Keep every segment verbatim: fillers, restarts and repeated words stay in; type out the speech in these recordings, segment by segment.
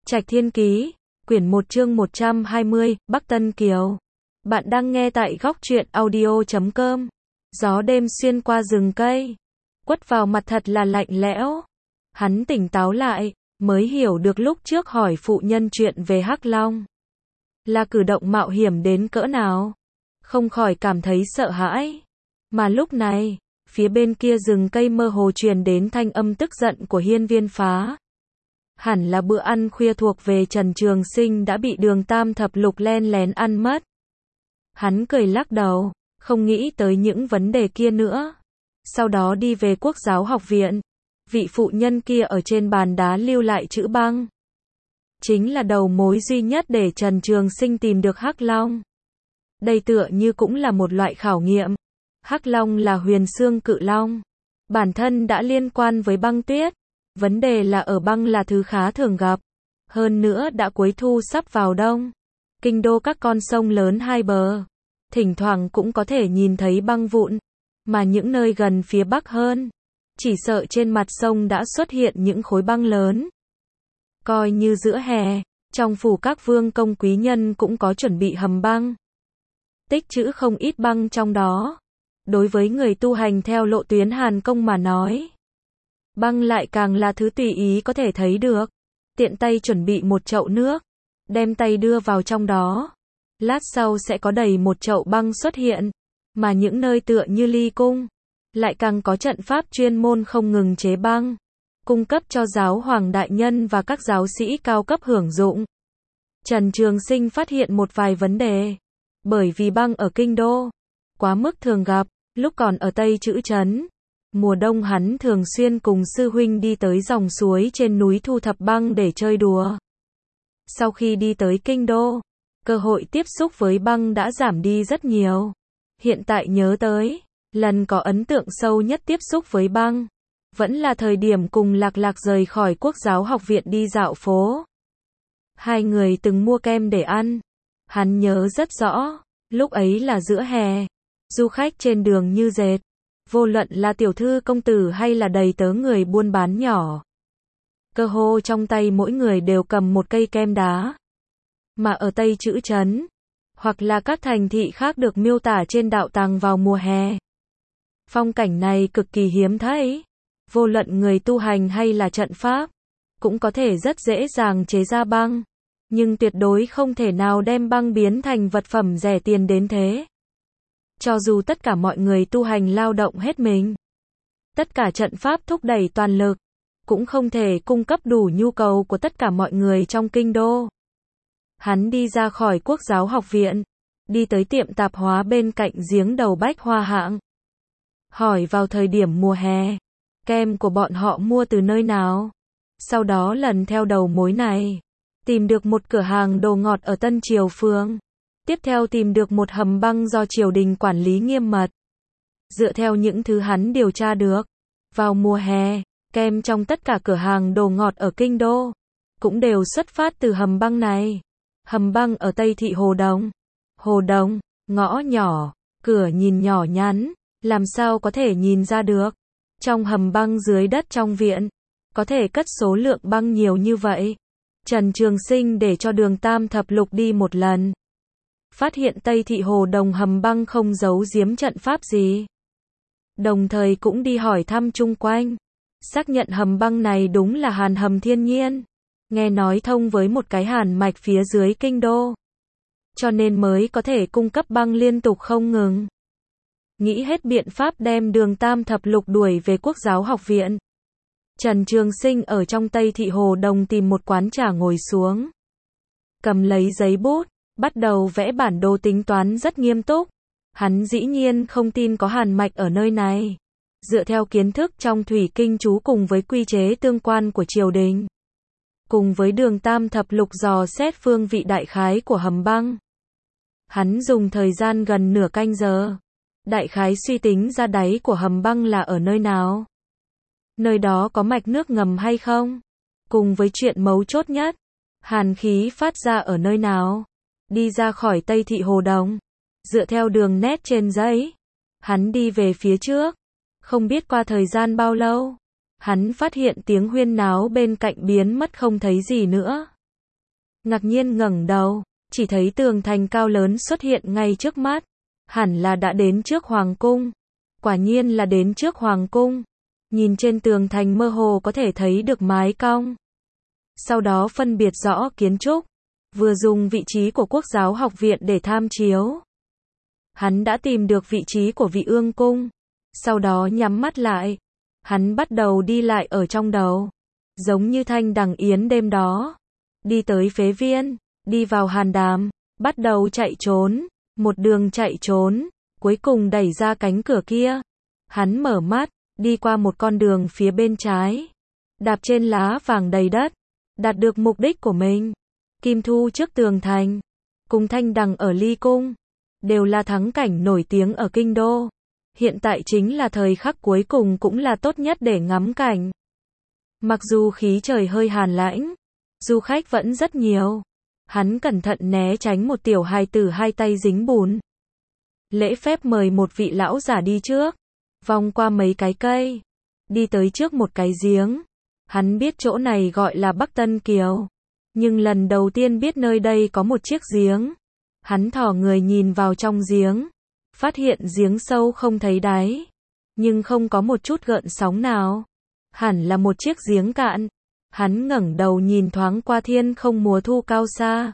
Trạch Thiên Ký, quyển một chương một trăm hai mươi, Bắc Tân Kiều. Bạn đang nghe tại góc truyện audio chấm com. Gió đêm xuyên qua rừng cây, quất vào mặt thật là lạnh lẽo. Hắn tỉnh táo lại, mới hiểu được lúc trước hỏi phụ nhân chuyện về Hắc Long là cử động mạo hiểm đến cỡ nào. Không khỏi cảm thấy sợ hãi. Mà lúc này, phía bên kia rừng cây mơ hồ truyền đến thanh âm tức giận của Hiên Viên Phá. Hẳn là bữa ăn khuya thuộc về Trần Trường Sinh đã bị Đường Tam Thập Lục len lén ăn mất. Hắn cười lắc đầu, không nghĩ tới những vấn đề kia nữa. Sau đó đi về Quốc giáo học viện. Vị phụ nhân kia ở trên bàn đá lưu lại chữ băng. Chính là đầu mối duy nhất để Trần Trường Sinh tìm được Hắc Long. Đây tựa như cũng là một loại khảo nghiệm. Hắc Long là huyền xương cự long. Bản thân đã liên quan với băng tuyết. Vấn đề là ở băng là thứ khá thường gặp. Hơn nữa đã cuối thu sắp vào đông. Kinh đô các con sông lớn hai bờ. Thỉnh thoảng cũng có thể nhìn thấy băng vụn. Mà những nơi gần phía bắc hơn, chỉ sợ trên mặt sông đã xuất hiện những khối băng lớn. Coi như giữa hè, trong phủ các vương công quý nhân cũng có chuẩn bị hầm băng. Tích trữ không ít băng trong đó. Đối với người tu hành theo lộ tuyến Hàn Công mà nói, băng lại càng là thứ tùy ý có thể thấy được. Tiện tay chuẩn bị một chậu nước, đem tay đưa vào trong đó. Lát sau sẽ có đầy một chậu băng xuất hiện. Mà những nơi tựa như Ly Cung, lại càng có trận pháp chuyên môn không ngừng chế băng, cung cấp cho giáo hoàng đại nhân và các giáo sĩ cao cấp hưởng dụng. Trần Trường Sinh phát hiện một vài vấn đề. Bởi vì băng ở kinh đô quá mức thường gặp, lúc còn ở Tây Trữ Trấn, mùa đông hắn thường xuyên cùng sư huynh đi tới dòng suối trên núi thu thập băng để chơi đùa. Sau khi đi tới kinh đô, cơ hội tiếp xúc với băng đã giảm đi rất nhiều. Hiện tại nhớ tới, lần có ấn tượng sâu nhất tiếp xúc với băng, vẫn là thời điểm cùng Lạc Lạc rời khỏi Quốc giáo học viện đi dạo phố. Hai người từng mua kem để ăn. Hắn nhớ rất rõ, lúc ấy là giữa hè, du khách trên đường như dệt, vô luận là tiểu thư công tử hay là đầy tớ người buôn bán nhỏ. Cơ hồ trong tay mỗi người đều cầm một cây kem đá. Mà ở Tây Trữ Trấn, hoặc là các thành thị khác được miêu tả trên đạo tàng vào mùa hè, phong cảnh này cực kỳ hiếm thấy. Vô luận người tu hành hay là trận pháp, cũng có thể rất dễ dàng chế ra băng, nhưng tuyệt đối không thể nào đem băng biến thành vật phẩm rẻ tiền đến thế. Cho dù tất cả mọi người tu hành lao động hết mình, tất cả trận pháp thúc đẩy toàn lực, cũng không thể cung cấp đủ nhu cầu của tất cả mọi người trong kinh đô. Hắn đi ra khỏi Quốc giáo học viện, đi tới tiệm tạp hóa bên cạnh giếng đầu Bách Hoa Hạng. Hỏi vào thời điểm mùa hè, kem của bọn họ mua từ nơi nào. Sau đó lần theo đầu mối này, tìm được một cửa hàng đồ ngọt ở Tân Triều Phường. Tiếp theo tìm được một hầm băng do triều đình quản lý nghiêm mật. Dựa theo những thứ hắn điều tra được, vào mùa hè, kem trong tất cả cửa hàng đồ ngọt ở kinh đô cũng đều xuất phát từ hầm băng này. Hầm băng ở Tây thị Hồ Đồng. Hồ Đồng, ngõ nhỏ, cửa nhìn nhỏ nhắn, làm sao có thể nhìn ra được. Trong hầm băng dưới đất trong viện, có thể cất số lượng băng nhiều như vậy. Trần Trường Sinh để cho Đường Tam Thập Lục đi một lần. Phát hiện Tây thị Hồ Đồng hầm băng không giấu giếm trận pháp gì. Đồng thời cũng đi hỏi thăm chung quanh. Xác nhận hầm băng này đúng là hàn hầm thiên nhiên. Nghe nói thông với một cái hàn mạch phía dưới kinh đô, cho nên mới có thể cung cấp băng liên tục không ngừng. Nghĩ hết biện pháp đem Đường Tam Thập Lục đuổi về Quốc giáo học viện. Trần Trường Sinh ở trong Tây thị Hồ Đồng tìm một quán trà ngồi xuống. Cầm lấy giấy bút, bắt đầu vẽ bản đồ tính toán rất nghiêm túc. Hắn dĩ nhiên không tin có hàn mạch ở nơi này. Dựa theo kiến thức trong thủy kinh chú cùng với quy chế tương quan của triều đình, cùng với Đường Tam Thập Lục dò xét phương vị đại khái của hầm băng, hắn dùng thời gian gần nửa canh giờ, đại khái suy tính ra đáy của hầm băng là ở nơi nào. Nơi đó có mạch nước ngầm hay không? Cùng với chuyện mấu chốt nhất, hàn khí phát ra ở nơi nào? Đi ra khỏi Tây thị Hồ Đồng, dựa theo đường nét trên giấy, hắn đi về phía trước. Không biết qua thời gian bao lâu, hắn phát hiện tiếng huyên náo bên cạnh biến mất không thấy gì nữa. ngạc nhiên ngẩng đầu, chỉ thấy tường thành cao lớn xuất hiện ngay trước mắt. Hẳn là đã đến trước hoàng cung. Quả nhiên là đến trước hoàng cung. Nhìn trên tường thành mơ hồ có thể thấy được mái cong. Sau đó phân biệt rõ kiến trúc. Vừa dùng vị trí của Quốc giáo học viện để tham chiếu. Hắn đã tìm được vị trí của vị ương cung. Sau đó nhắm mắt lại. Hắn bắt đầu đi lại ở trong đầu. Giống như Thanh Đằng Yến đêm đó. Đi tới phế viên. Đi vào hàn đàm. Bắt đầu chạy trốn. Một đường chạy trốn. Cuối cùng đẩy ra cánh cửa kia. Hắn mở mắt. Đi qua một con đường phía bên trái. Đạp trên lá vàng đầy đất. Đạt được mục đích của mình. Kim Thu trước tường thành. Cùng Thanh Đằng ở Ly Cung. Đều là thắng cảnh nổi tiếng ở kinh đô. Hiện tại chính là thời khắc cuối cùng cũng là tốt nhất để ngắm cảnh. Mặc dù khí trời hơi hàn lãnh. Du khách vẫn rất nhiều. Hắn cẩn thận né tránh một tiểu hài tử hai tay dính bùn. Lễ phép mời một vị lão giả đi trước. Vòng qua mấy cái cây. Đi tới trước một cái giếng. Hắn biết chỗ này gọi là Bắc Tân Kiều. Nhưng lần đầu tiên biết nơi đây có một chiếc giếng. Hắn thò người nhìn vào trong giếng. Phát hiện giếng sâu không thấy đáy. Nhưng không có một chút gợn sóng nào. Hẳn là một chiếc giếng cạn. Hắn ngẩng đầu nhìn thoáng qua thiên không mùa thu cao xa.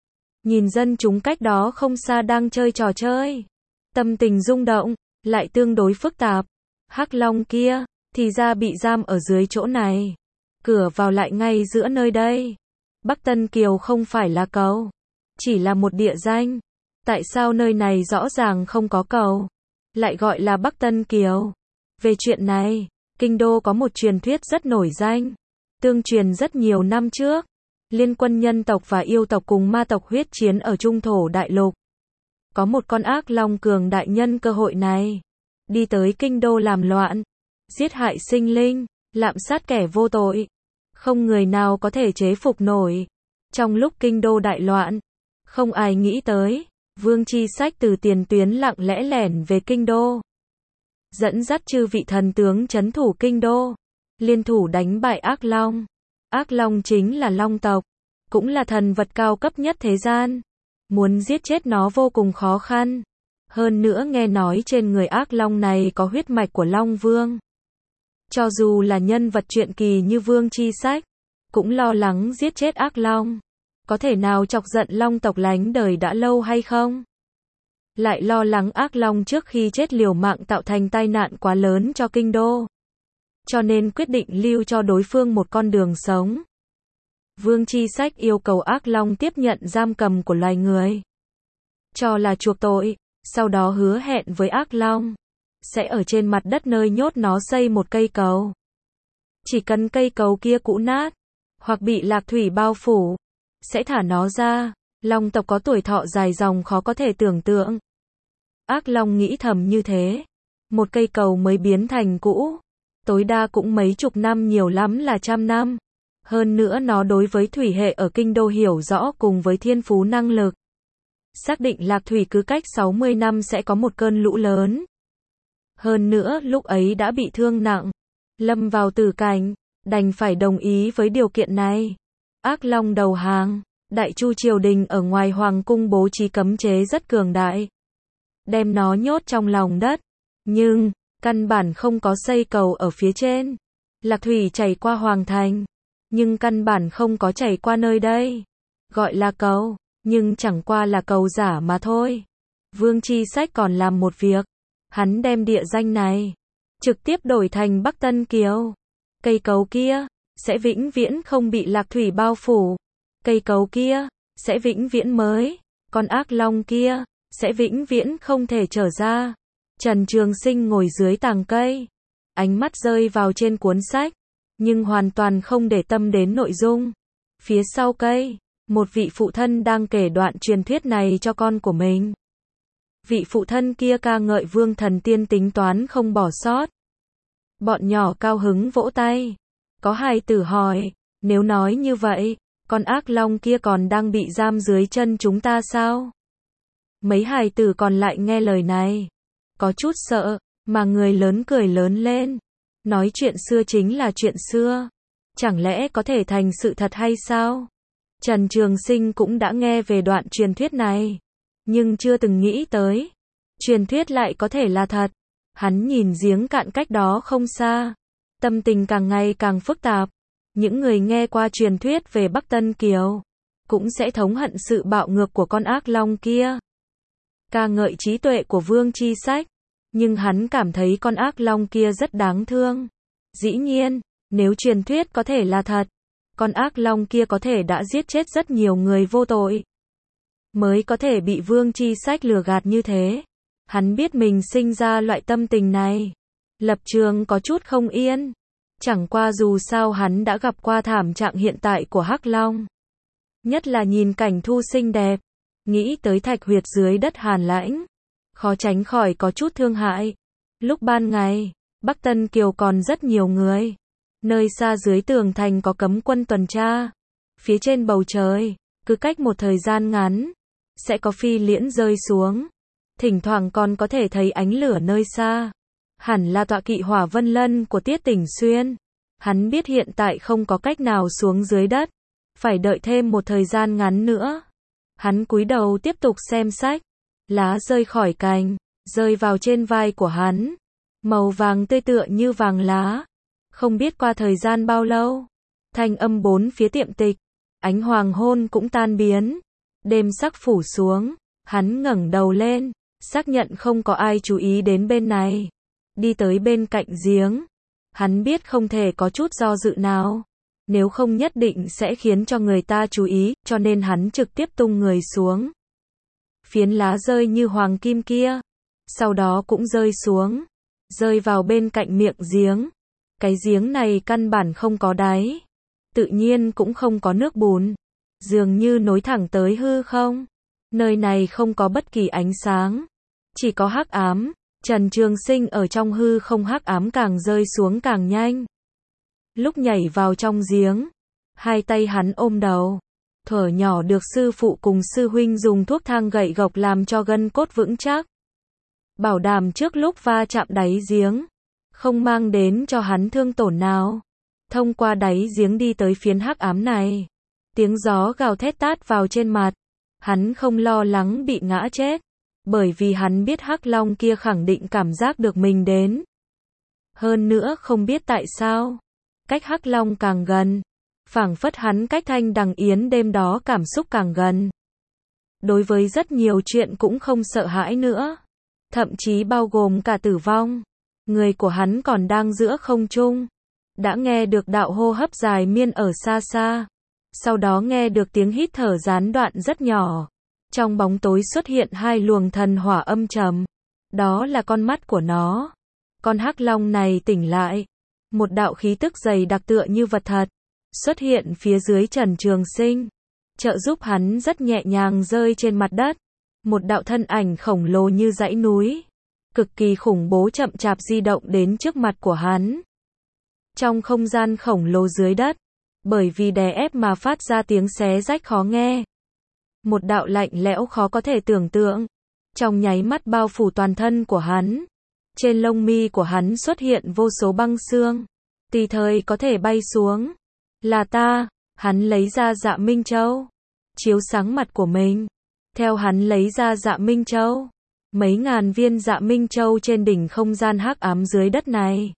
Nhìn dân chúng cách đó không xa đang chơi trò chơi. Tâm tình rung động, lại tương đối phức tạp. Hắc Long kia, thì ra bị giam ở dưới chỗ này. Cửa vào lại ngay giữa nơi đây. Bắc Tân Kiều không phải là cầu. Chỉ là một địa danh. Tại sao nơi này rõ ràng không có cầu, lại gọi là Bắc Tân Kiều? Về chuyện này, kinh đô có một truyền thuyết rất nổi danh. Tương truyền rất nhiều năm trước. Liên quân nhân tộc và yêu tộc cùng ma tộc huyết chiến ở Trung Thổ Đại Lục. Có một con ác long cường đại nhân cơ hội này. Đi tới kinh đô làm loạn. Giết hại sinh linh. Lạm sát kẻ vô tội. Không người nào có thể chế phục nổi. Trong lúc kinh đô đại loạn. Không ai nghĩ tới. Vương Chi Sách từ tiền tuyến lặng lẽ lẻn về kinh đô. Dẫn dắt chư vị thần tướng trấn thủ kinh đô. Liên thủ đánh bại ác long. Ác long chính là long tộc. Cũng là thần vật cao cấp nhất thế gian. Muốn giết chết nó vô cùng khó khăn. Hơn nữa nghe nói trên người ác long này có huyết mạch của Long Vương. Cho dù là nhân vật truyện kỳ như Vương Chi Sách, cũng lo lắng giết chết ác long. Có thể nào chọc giận long tộc lánh đời đã lâu hay không? Lại lo lắng ác long trước khi chết liều mạng tạo thành tai nạn quá lớn cho kinh đô. Cho nên quyết định lưu cho đối phương một con đường sống. Vương Chi Sách yêu cầu ác long tiếp nhận giam cầm của loài người. Cho là chuộc tội, sau đó hứa hẹn với ác long. Sẽ ở trên mặt đất nơi nhốt nó xây một cây cầu. Chỉ cần cây cầu kia cũ nát, hoặc bị lạc thủy bao phủ, sẽ thả nó ra. Long tộc có tuổi thọ dài dòng khó có thể tưởng tượng. Ác long nghĩ thầm như thế. Một cây cầu mới biến thành cũ. Tối đa cũng mấy chục năm, nhiều lắm là trăm năm. Hơn nữa nó đối với thủy hệ ở kinh đô hiểu rõ cùng với thiên phú năng lực. Xác định lạc thủy cứ cách sáu mươi năm sẽ có một cơn lũ lớn. Hơn nữa lúc ấy đã bị thương nặng. Lâm vào tử cảnh. Đành phải đồng ý với điều kiện này. Ác long đầu hàng. Đại Chu triều đình ở ngoài hoàng cung bố trí cấm chế rất cường đại. Đem nó nhốt trong lòng đất. Nhưng, căn bản không có xây cầu ở phía trên. Lạc thủy chảy qua hoàng thành. Nhưng căn bản không có chảy qua nơi đây. Gọi là cầu, nhưng chẳng qua là cầu giả mà thôi. Vương Chi Sách còn làm một việc. Hắn đem địa danh này trực tiếp đổi thành Bắc Tân Kiều. Cây cầu kia sẽ vĩnh viễn không bị lạc thủy bao phủ. Cây cầu kia sẽ vĩnh viễn mới. Con ác long kia sẽ vĩnh viễn không thể trở ra. Trần Trường Sinh ngồi dưới tàng cây, ánh mắt rơi vào trên cuốn sách, nhưng hoàn toàn không để tâm đến nội dung. Phía sau cây, một vị phụ thân đang kể đoạn truyền thuyết này cho con của mình. Vị phụ thân kia ca ngợi Vương Thần Tiên tính toán không bỏ sót. Bọn nhỏ cao hứng vỗ tay. Có hài tử hỏi, nếu nói như vậy, con ác long kia còn đang bị giam dưới chân chúng ta sao? Mấy hài tử còn lại nghe lời này, có chút sợ, mà người lớn cười lớn lên. Nói chuyện xưa chính là chuyện xưa. Chẳng lẽ có thể thành sự thật hay sao? Trần Trường Sinh cũng đã nghe về đoạn truyền thuyết này, nhưng chưa từng nghĩ tới, truyền thuyết lại có thể là thật. Hắn nhìn giếng cạn cách đó không xa, tâm tình càng ngày càng phức tạp. Những người nghe qua truyền thuyết về Bắc Tân Kiều, cũng sẽ thống hận sự bạo ngược của con ác long kia, ca ngợi trí tuệ của Vương Chi Sách, nhưng hắn cảm thấy con ác long kia rất đáng thương. Dĩ nhiên, nếu truyền thuyết có thể là thật, con ác long kia có thể đã giết chết rất nhiều người vô tội, mới có thể bị Vương Chi Sách lừa gạt như thế. Hắn biết mình sinh ra loại tâm tình này, lập trường có chút không yên. Chẳng qua dù sao hắn đã gặp qua thảm trạng hiện tại của Hắc Long, nhất là nhìn cảnh thu xinh đẹp, nghĩ tới thạch huyệt dưới đất hàn lãnh, khó tránh khỏi có chút thương hại. Lúc ban ngày, Bắc Tân Kiều còn rất nhiều người, nơi xa dưới tường thành có cấm quân tuần tra, phía trên bầu trời, cứ cách một thời gian ngắn, sẽ có phi liễn rơi xuống, thỉnh thoảng còn có thể thấy ánh lửa nơi xa. Hẳn là tọa kỵ Hỏa Vân Lân của Tiết Tỉnh Xuyên. Hắn biết hiện tại không có cách nào xuống dưới đất, phải đợi thêm một thời gian ngắn nữa. Hắn cúi đầu tiếp tục xem sách, lá rơi khỏi cành, rơi vào trên vai của hắn, màu vàng tươi tựa như vàng lá. Không biết qua thời gian bao lâu, thanh âm bốn phía tiệm tịch, ánh hoàng hôn cũng tan biến, đêm sắc phủ xuống. Hắn ngẩng đầu lên, xác nhận không có ai chú ý đến bên này, đi tới bên cạnh giếng. Hắn biết không thể có chút do dự nào, nếu không nhất định sẽ khiến cho người ta chú ý, cho nên hắn trực tiếp tung người xuống. Phiến lá rơi như hoàng kim kia, sau đó cũng rơi xuống, rơi vào bên cạnh miệng giếng. Cái giếng này căn bản không có đáy, tự nhiên cũng không có nước bùn, dường như nối thẳng tới hư không. Nơi này không có bất kỳ ánh sáng, chỉ có hắc ám. Trần Trường Sinh ở trong hư không, hắc ám càng rơi xuống càng nhanh. Lúc nhảy vào trong giếng, hai tay hắn ôm đầu, thở nhỏ được sư phụ cùng sư huynh dùng thuốc thang gậy gộc làm cho gân cốt vững chắc, bảo đảm trước lúc va chạm đáy giếng, không mang đến cho hắn thương tổn nào. Thông qua đáy giếng đi tới phiến hắc ám này, tiếng gió gào thét tát vào trên mặt. Hắn không lo lắng bị ngã chết, bởi vì hắn biết Hắc Long kia khẳng định cảm giác được mình đến. Hơn nữa không biết tại sao, cách Hắc Long càng gần, phảng phất hắn cách Thanh Đằng Yến đêm đó cảm xúc càng gần. Đối với rất nhiều chuyện cũng không sợ hãi nữa, thậm chí bao gồm cả tử vong. Người của hắn còn đang giữa không trung, đã nghe được đạo hô hấp dài miên ở xa xa. Sau đó nghe được tiếng hít thở gián đoạn rất nhỏ. Trong bóng tối xuất hiện hai luồng thần hỏa âm trầm. Đó là con mắt của nó. Con hắc long này tỉnh lại. Một đạo khí tức dày đặc tựa như vật thật, xuất hiện phía dưới Trần Trường Sinh, trợ giúp hắn rất nhẹ nhàng rơi trên mặt đất. Một đạo thân ảnh khổng lồ như dãy núi, cực kỳ khủng bố chậm chạp di động đến trước mặt của hắn. Trong không gian khổng lồ dưới đất, bởi vì đè ép mà phát ra tiếng xé rách khó nghe. Một đạo lạnh lẽo khó có thể tưởng tượng, trong nháy mắt bao phủ toàn thân của hắn. Trên lông mi của hắn xuất hiện vô số băng xương, tùy thời có thể bay xuống. Là ta, hắn lấy ra Dạ Minh Châu, chiếu sáng mặt của mình. Theo hắn lấy ra Dạ Minh Châu, mấy ngàn viên Dạ Minh Châu trên đỉnh không gian hắc ám dưới đất này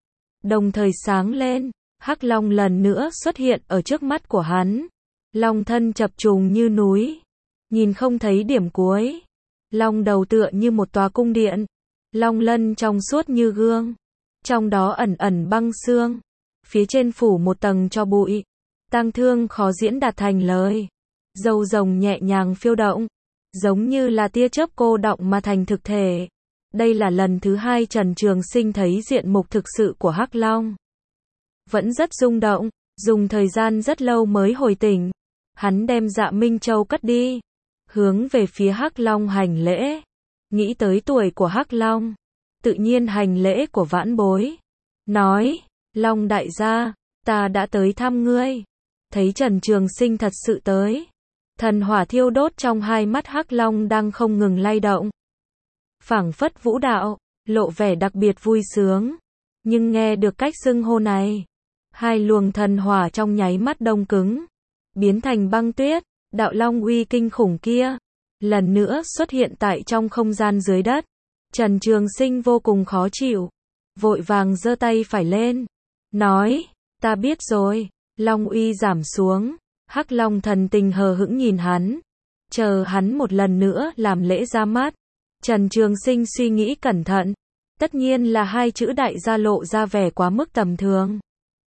đồng thời sáng lên. Hắc Long lần nữa xuất hiện ở trước mắt của hắn. Long thân chập trùng như núi, nhìn không thấy điểm cuối. Long đầu tựa như một tòa cung điện. Long lân trong suốt như gương, trong đó ẩn ẩn băng xương, phía trên phủ một tầng tro bụi. Tang thương khó diễn đạt thành lời. Râu rồng nhẹ nhàng phiêu động, giống như là tia chớp cô đọng mà thành thực thể. Đây là lần thứ hai Trần Trường Sinh thấy diện mục thực sự của Hắc Long. Vẫn rất rung động, dùng thời gian rất lâu mới hồi tỉnh. Hắn đem Dạ Minh Châu cất đi, hướng về phía Hắc Long hành lễ. Nghĩ tới tuổi của Hắc Long, tự nhiên hành lễ của vãn bối. Nói, Long đại gia, ta đã tới thăm ngươi. Thấy Trần Trường Sinh thật sự tới, thần hỏa thiêu đốt trong hai mắt Hắc Long đang không ngừng lay động, phảng phất vũ đạo, lộ vẻ đặc biệt vui sướng. Nhưng nghe được cách xưng hô này, hai luồng thần hỏa trong nháy mắt đông cứng, biến thành băng tuyết, đạo long uy kinh khủng kia, lần nữa xuất hiện tại trong không gian dưới đất. Trần Trường Sinh vô cùng khó chịu, vội vàng giơ tay phải lên, nói, ta biết rồi, long uy giảm xuống, Hắc Long thần tình hờ hững nhìn hắn, chờ hắn một lần nữa làm lễ ra mắt. Trần Trường Sinh suy nghĩ cẩn thận, tất nhiên là hai chữ đại gia lộ ra vẻ quá mức tầm thường.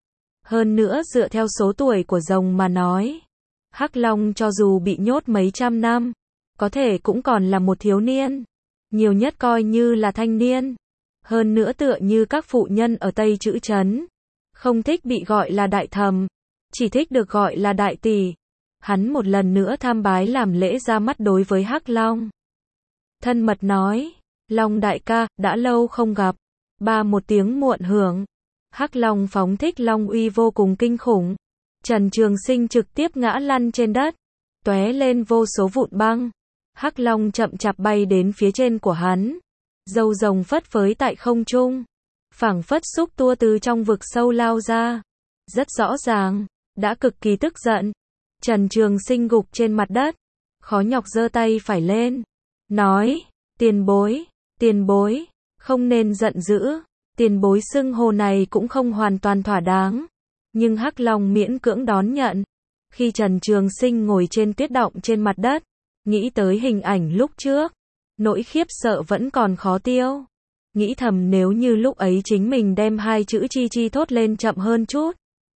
Hơn nữa dựa theo số tuổi của rồng mà nói, Hắc Long cho dù bị nhốt mấy trăm năm, có thể cũng còn là một thiếu niên, nhiều nhất coi như là thanh niên. Hơn nữa tựa như các phụ nhân ở Tây Trữ Trấn, không thích bị gọi là đại thẩm, chỉ thích được gọi là đại tỷ. Hắn một lần nữa tham bái làm lễ ra mắt đối với Hắc Long. Thân mật nói, Long đại ca, đã lâu không gặp. Ba một tiếng muộn hưởng. Hắc Long phóng thích long uy vô cùng kinh khủng. Trần Trường Sinh trực tiếp ngã lăn trên đất, tóe lên vô số vụn băng. Hắc Long chậm chạp bay đến phía trên của hắn, râu rồng phất phới tại không trung, phảng phất xúc tua từ trong vực sâu lao ra. Rất rõ ràng, đã cực kỳ tức giận. Trần Trường Sinh gục trên mặt đất, khó nhọc giơ tay phải lên, nói, tiền bối, tiền bối, không nên giận dữ, tiền bối xưng hô này cũng không hoàn toàn thỏa đáng. Nhưng Hắc Long miễn cưỡng đón nhận. Khi Trần Trường Sinh ngồi trên tuyết động trên mặt đất, nghĩ tới hình ảnh lúc trước, nỗi khiếp sợ vẫn còn khó tiêu. Nghĩ thầm nếu như lúc ấy chính mình đem hai chữ chi chi thốt lên chậm hơn chút,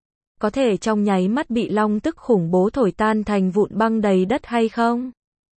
có thể trong nháy mắt bị long tức khủng bố thổi tan thành vụn băng đầy đất hay không?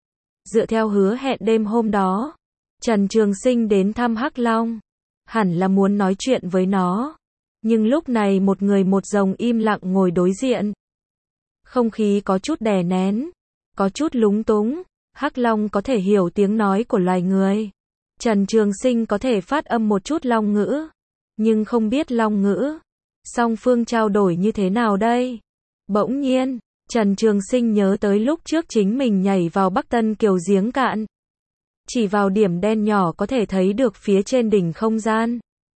Dựa theo hứa hẹn đêm hôm đó, Trần Trường Sinh đến thăm Hắc Long, hẳn là muốn nói chuyện với nó. Nhưng lúc này một người một rồng im lặng ngồi đối diện. Không khí có chút đè nén, có chút lúng túng. Hắc Long có thể hiểu tiếng nói của loài người. Trần Trường Sinh có thể phát âm một chút long ngữ, nhưng không biết long ngữ. Song phương trao đổi như thế nào đây? Bỗng nhiên, Trần Trường Sinh nhớ tới lúc trước chính mình nhảy vào Bắc Tân Kiều giếng cạn. Chỉ vào điểm đen nhỏ có thể thấy được phía trên đỉnh không gian.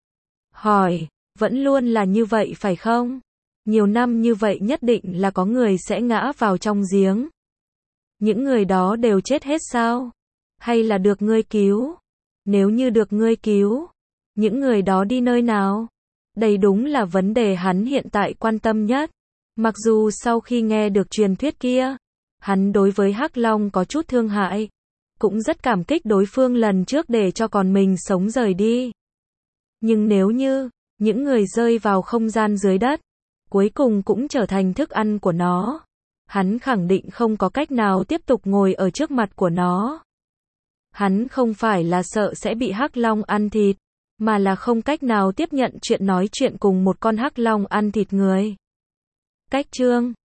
Hỏi, vẫn luôn là như vậy phải không? Nhiều năm như vậy nhất định là có người sẽ ngã vào trong giếng. Những người đó đều chết hết sao? Hay là được ngươi cứu? Nếu như được ngươi cứu, những người đó đi nơi nào? Đây đúng là vấn đề hắn hiện tại quan tâm nhất. Mặc dù sau khi nghe được truyền thuyết kia, hắn đối với Hắc Long có chút thương hại, cũng rất cảm kích đối phương lần trước để cho còn mình sống rời đi. Nhưng nếu như những người rơi vào không gian dưới đất, cuối cùng cũng trở thành thức ăn của nó, hắn khẳng định không có cách nào tiếp tục ngồi ở trước mặt của nó. Hắn không phải là sợ sẽ bị Hắc Long ăn thịt, mà là không cách nào tiếp nhận chuyện nói chuyện cùng một con Hắc Long ăn thịt người. Cách chương